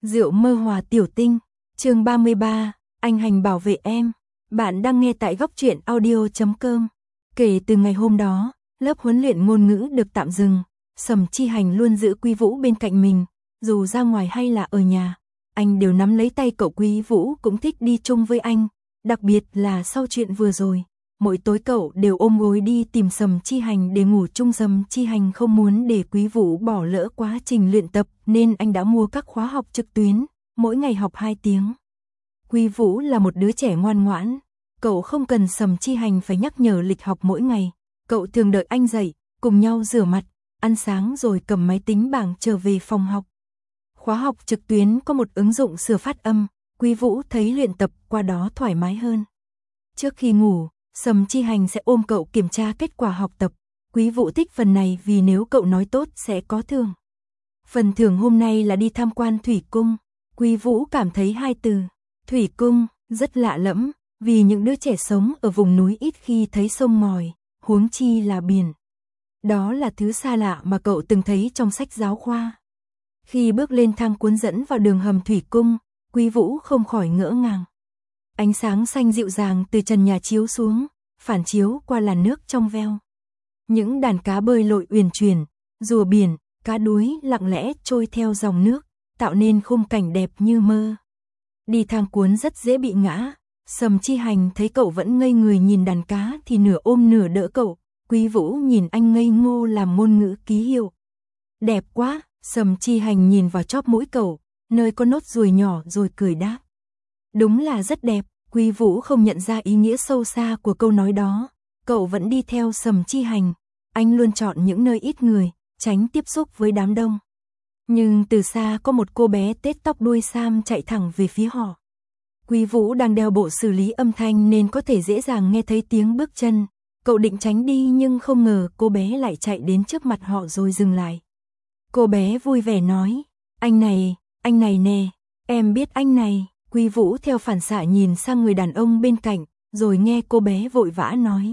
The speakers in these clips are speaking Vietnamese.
Rượu mơ hòa tiểu tinh, chương 33, anh Hành bảo vệ em. Bạn đang nghe tại góc truyện audio.com. Kể từ ngày hôm đó, lớp huấn luyện ngôn ngữ được tạm dừng. Sầm Chi Hành luôn giữ Quý Vũ bên cạnh mình, dù ra ngoài hay là ở nhà, anh đều nắm lấy tay cậu. Quý Vũ cũng thích đi chung với anh, đặc biệt là sau chuyện vừa rồi. Mỗi tối cậu đều ôm gối đi tìm Sầm Chi Hành để ngủ chung. Sầm Chi Hành không muốn để Quý Vũ bỏ lỡ quá trình luyện tập nên anh đã mua các khóa học trực tuyến, mỗi ngày học 2 tiếng. Quý Vũ là một đứa trẻ ngoan ngoãn, cậu không cần Sầm Chi Hành phải nhắc nhở lịch học mỗi ngày. Cậu thường đợi anh dậy, cùng nhau rửa mặt, ăn sáng rồi cầm máy tính bảng trở về phòng học. Khóa học trực tuyến có một ứng dụng sửa phát âm, Quý Vũ thấy luyện tập qua đó thoải mái hơn. Trước khi ngủ, Sầm Chi Hành sẽ ôm cậu kiểm tra kết quả học tập. Quý Vũ thích phần này vì nếu cậu nói tốt sẽ có thưởng. Phần thưởng hôm nay là đi tham quan thủy cung. Quý Vũ cảm thấy hai từ thủy cung rất lạ lẫm, vì những đứa trẻ sống ở vùng núi ít khi thấy sông ngòi, huống chi là biển. Đó là thứ xa lạ mà cậu từng thấy trong sách giáo khoa. Khi bước lên thang cuốn dẫn vào đường hầm thủy cung, Quý Vũ không khỏi ngỡ ngàng. Ánh sáng xanh dịu dàng từ trần nhà chiếu xuống, phản chiếu qua làn nước trong veo. Những đàn cá bơi lội uyển chuyển, rùa biển, cá đuối lặng lẽ trôi theo dòng nước, tạo nên khung cảnh đẹp như mơ. Đi thang cuốn rất dễ bị ngã. Sầm Chi Hành thấy cậu vẫn ngây người nhìn đàn cá thì nửa ôm nửa đỡ cậu. Quý Vũ nhìn anh ngây ngô làm ngôn ngữ ký hiệu. Đẹp quá. Sầm Chi Hành nhìn vào chóp mũi cậu, nơi có nốt ruồi nhỏ rồi cười đáp. Đúng là rất đẹp. Quý Vũ không nhận ra ý nghĩa sâu xa của câu nói đó. Cậu vẫn đi theo Sầm Chi Hành. Anh luôn chọn những nơi ít người, tránh tiếp xúc với đám đông. Nhưng từ xa có một cô bé tết tóc đuôi sam chạy thẳng về phía họ. Quý Vũ đang đeo bộ xử lý âm thanh nên có thể dễ dàng nghe thấy tiếng bước chân. Cậu định tránh đi nhưng không ngờ cô bé lại chạy đến trước mặt họ rồi dừng lại. Cô bé vui vẻ nói, anh này nè, em biết anh này. Quý Vũ theo phản xạ nhìn sang người đàn ông bên cạnh, rồi nghe cô bé vội vã nói.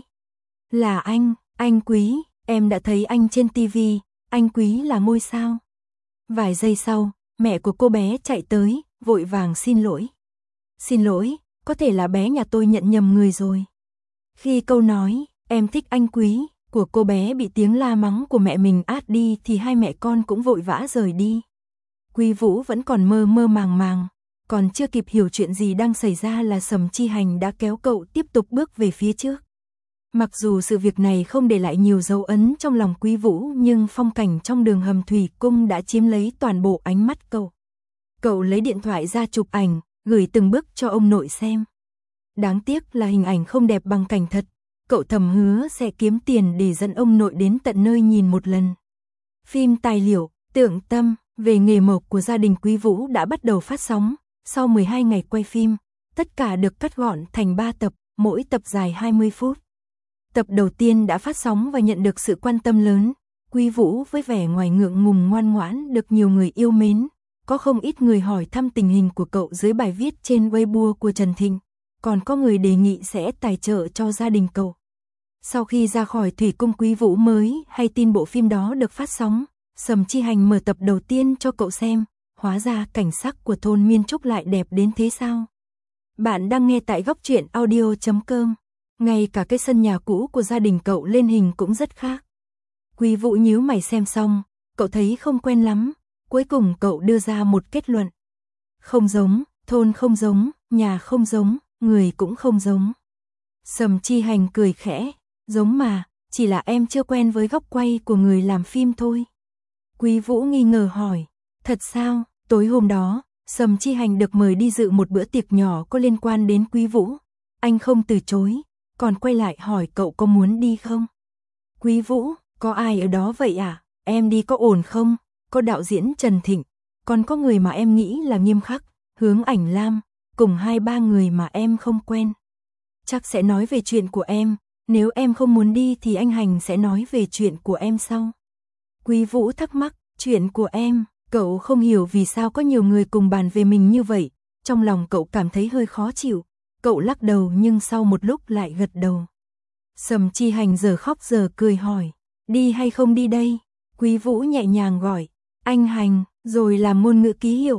Là anh Quý, em đã thấy anh trên TV, anh Quý là ngôi sao. Vài giây sau, mẹ của cô bé chạy tới, vội vàng xin lỗi. Xin lỗi, có thể là bé nhà tôi nhận nhầm người rồi. Khi câu nói, em thích anh Quý, của cô bé bị tiếng la mắng của mẹ mình át đi thì hai mẹ con cũng vội vã rời đi. Quý Vũ vẫn còn mơ mơ màng màng, còn chưa kịp hiểu chuyện gì đang xảy ra là Sầm Chi Hành đã kéo cậu tiếp tục bước về phía trước. Mặc dù sự việc này không để lại nhiều dấu ấn trong lòng Quý Vũ nhưng phong cảnh trong đường hầm thủy cung đã chiếm lấy toàn bộ ánh mắt cậu. Cậu lấy điện thoại ra chụp ảnh, gửi từng bước cho ông nội xem. Đáng tiếc là hình ảnh không đẹp bằng cảnh thật. Cậu thầm hứa sẽ kiếm tiền để dẫn ông nội đến tận nơi nhìn một lần. Phim tài liệu, Tượng Tâm, về nghề mộc của gia đình Quý Vũ đã bắt đầu phát sóng. Sau 12 ngày quay phim, tất cả được cắt gọn thành 3 tập, mỗi tập dài 20 phút. Tập đầu tiên đã phát sóng và nhận được sự quan tâm lớn. Quý Vũ với vẻ ngoài ngượng ngùng ngoan ngoãn được nhiều người yêu mến. Có không ít người hỏi thăm tình hình của cậu dưới bài viết trên Weibo của Trần Thịnh. Còn có người đề nghị sẽ tài trợ cho gia đình cậu. Sau khi ra khỏi thủy cung, Quý Vũ mới hay tin bộ phim đó được phát sóng. Sầm Chi Hành mở tập đầu tiên cho cậu xem. Hóa ra cảnh sắc của thôn Miên Trúc lại đẹp đến thế sao? Bạn đang nghe tại góc truyện audio.com. Ngay cả cái sân nhà cũ của gia đình cậu lên hình cũng rất khác. Quý Vũ nhíu mày xem xong, cậu thấy không quen lắm. Cuối cùng cậu đưa ra một kết luận. Không giống, thôn không giống, nhà không giống, người cũng không giống. Sầm Chi Hành cười khẽ, giống mà, chỉ là em chưa quen với góc quay của người làm phim thôi. Quý Vũ nghi ngờ hỏi, thật sao? Tối hôm đó, Sầm Chi Hành được mời đi dự một bữa tiệc nhỏ có liên quan đến Quý Vũ. Anh không từ chối, còn quay lại hỏi cậu có muốn đi không? Quý Vũ, có ai ở đó vậy à? Em đi có ổn không? Có đạo diễn Trần Thịnh, còn có người mà em nghĩ là nghiêm khắc, Hướng Ảnh Lam, cùng 2-3 người mà em không quen. Chắc sẽ nói về chuyện của em, nếu em không muốn đi thì anh Hành sẽ nói về chuyện của em sau. Quý Vũ thắc mắc, chuyện của em, cậu không hiểu vì sao có nhiều người cùng bàn về mình như vậy, trong lòng cậu cảm thấy hơi khó chịu, cậu lắc đầu nhưng sau một lúc lại gật đầu. Sầm Chi Hành giờ khóc giờ cười hỏi, đi hay không đi đây? Quý Vũ nhẹ nhàng gọi, anh Hành, rồi làm ngôn ngữ ký hiệu,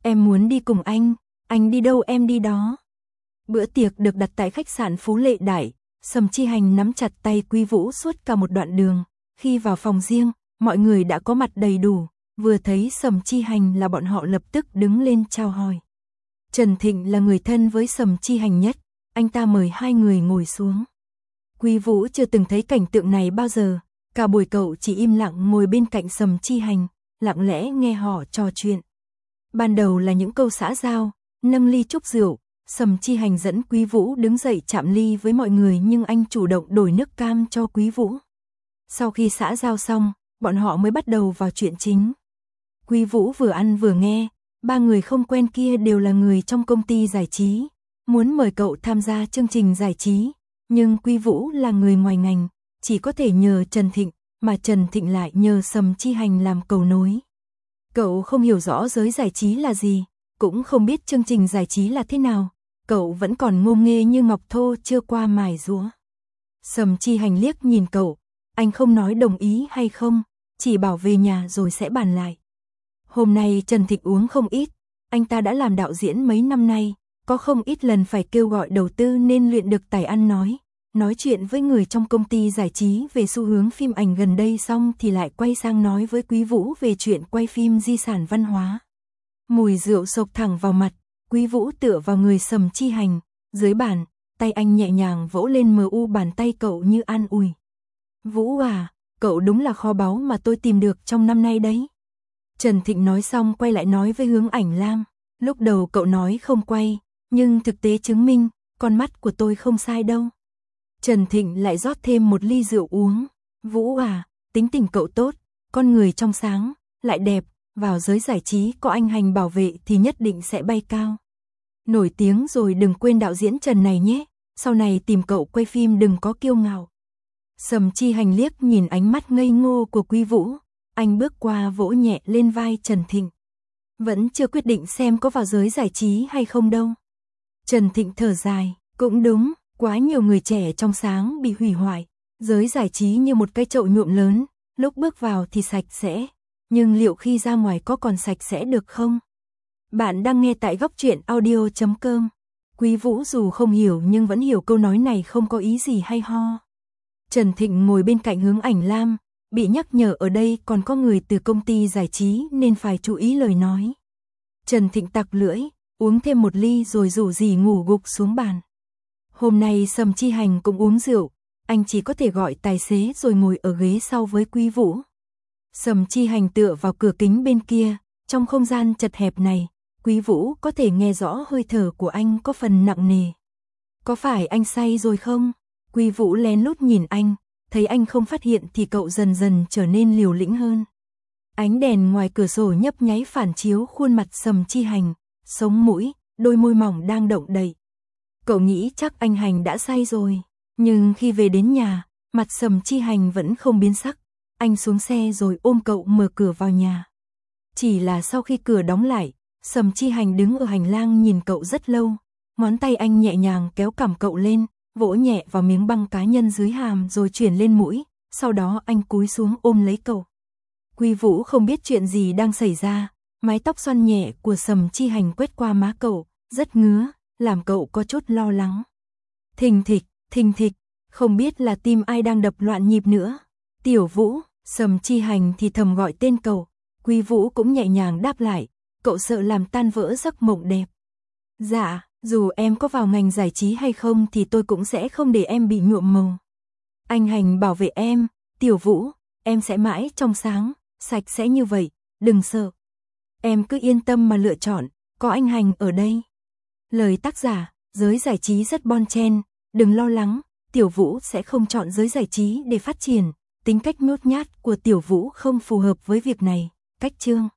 Em muốn đi cùng anh đi đâu em đi đó. Bữa tiệc được đặt tại khách sạn Phú Lệ Đại, Sầm Chi Hành nắm chặt tay Quý Vũ suốt cả một đoạn đường. Khi vào phòng riêng, mọi người đã có mặt đầy đủ, vừa thấy Sầm Chi Hành là bọn họ lập tức đứng lên chào hỏi. Trần Thịnh là người thân với Sầm Chi Hành nhất, anh ta mời hai người ngồi xuống. Quý Vũ chưa từng thấy cảnh tượng này bao giờ, cả buổi cậu chỉ im lặng ngồi bên cạnh Sầm Chi Hành, lặng lẽ nghe họ trò chuyện. Ban đầu là những câu xã giao, nâng ly chúc rượu, Sầm Chi Hành dẫn Quý Vũ đứng dậy chạm ly với mọi người nhưng anh chủ động đổi nước cam cho Quý Vũ. Sau khi xã giao xong, bọn họ mới bắt đầu vào chuyện chính. Quý Vũ vừa ăn vừa nghe, ba người không quen kia đều là người trong công ty giải trí, muốn mời cậu tham gia chương trình giải trí, nhưng Quý Vũ là người ngoài ngành, chỉ có thể nhờ Trần Thịnh, mà Trần Thịnh lại nhờ Sầm Chi Hành làm cầu nối. Cậu không hiểu rõ giới giải trí là gì, cũng không biết chương trình giải trí là thế nào, cậu vẫn còn ngô nghê như ngọc thô chưa qua mài giũa. Sầm Chi Hành liếc nhìn cậu, anh không nói đồng ý hay không, chỉ bảo về nhà rồi sẽ bàn lại. Hôm nay Trần Thịnh uống không ít, anh ta đã làm đạo diễn mấy năm nay, có không ít lần phải kêu gọi đầu tư nên luyện được tài ăn nói chuyện với người trong công ty giải trí về xu hướng phim ảnh gần đây xong thì lại quay sang nói với Quý Vũ về chuyện quay phim di sản văn hóa. Mùi rượu xộc thẳng vào mặt, Quý Vũ tựa vào người Sầm Chi Hành, dưới bàn, tay anh nhẹ nhàng vỗ lên mu bàn tay cậu như an ủi. Vũ à, cậu đúng là kho báu mà tôi tìm được trong năm nay đấy. Trần Thịnh nói xong quay lại nói với Hướng Ảnh Lam, lúc đầu cậu nói không quay, nhưng thực tế chứng minh, con mắt của tôi không sai đâu. Trần Thịnh lại rót thêm một ly rượu uống. Vũ à, tính tình cậu tốt, con người trong sáng, lại đẹp, vào giới giải trí có anh Hành bảo vệ thì nhất định sẽ bay cao. Nổi tiếng rồi đừng quên đạo diễn Trần này nhé, sau này tìm cậu quay phim đừng có kiêu ngạo. Sầm Chi Hành liếc nhìn ánh mắt ngây ngô của Quý Vũ, anh bước qua vỗ nhẹ lên vai Trần Thịnh. Vẫn chưa quyết định xem có vào giới giải trí hay không đâu. Trần Thịnh thở dài, cũng đúng, quá nhiều người trẻ trong sáng bị hủy hoại. Giới giải trí như một cái chậu nhuộm lớn, lúc bước vào thì sạch sẽ, nhưng liệu khi ra ngoài có còn sạch sẽ được không? Bạn đang nghe tại góc truyện audio.com. Quý Vũ dù không hiểu nhưng vẫn hiểu câu nói này không có ý gì hay ho. Trần Thịnh ngồi bên cạnh Hướng Ảnh Lam, bị nhắc nhở ở đây còn có người từ công ty giải trí nên phải chú ý lời nói. Trần Thịnh tặc lưỡi, uống thêm một ly rồi rủ rỉ ngủ gục xuống bàn. Hôm nay Sầm Chi Hành cũng uống rượu, anh chỉ có thể gọi tài xế rồi ngồi ở ghế sau với Quý Vũ. Sầm Chi Hành tựa vào cửa kính bên kia, trong không gian chật hẹp này, Quý Vũ có thể nghe rõ hơi thở của anh có phần nặng nề. Có phải anh say rồi không? Quý Vũ lén lút nhìn anh, thấy anh không phát hiện thì cậu dần dần trở nên liều lĩnh hơn. Ánh đèn ngoài cửa sổ nhấp nháy phản chiếu khuôn mặt Sầm Chi Hành, sống mũi, đôi môi mỏng đang động đậy. Cậu nghĩ chắc anh Hành đã say rồi, nhưng khi về đến nhà, mặt Sầm Chi Hành vẫn không biến sắc. Anh xuống xe rồi ôm cậu mở cửa vào nhà. Chỉ là sau khi cửa đóng lại, Sầm Chi Hành đứng ở hành lang nhìn cậu rất lâu, ngón tay anh nhẹ nhàng kéo cằm cậu lên, vỗ nhẹ vào miếng băng cá nhân dưới hàm rồi chuyển lên mũi, sau đó anh cúi xuống ôm lấy cậu. Quý Vũ không biết chuyện gì đang xảy ra, mái tóc xoăn nhẹ của Sầm Chi Hành quét qua má cậu, rất ngứa, làm cậu có chút lo lắng. Thình thịch, không biết là tim ai đang đập loạn nhịp nữa. Tiểu Vũ, Sầm Chi Hành thì thầm gọi tên cậu, Quý Vũ cũng nhẹ nhàng đáp lại, cậu sợ làm tan vỡ giấc mộng đẹp. Dạ, dù em có vào ngành giải trí hay không thì tôi cũng sẽ không để em bị nhuộm màu. Anh Hành bảo vệ em, Tiểu Vũ, em sẽ mãi trong sáng, sạch sẽ như vậy, đừng sợ. Em cứ yên tâm mà lựa chọn, có anh Hành ở đây. Lời tác giả, giới giải trí rất bon chen, đừng lo lắng, Tiểu Vũ sẽ không chọn giới giải trí để phát triển. Tính cách nhút nhát của Tiểu Vũ không phù hợp với việc này. Cách chương